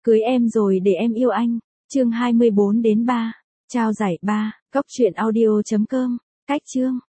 Cưới em rồi để em yêu anh. Chương 24 đến 3. Trao giải 3. Cốc truyện audio.com. Cách chương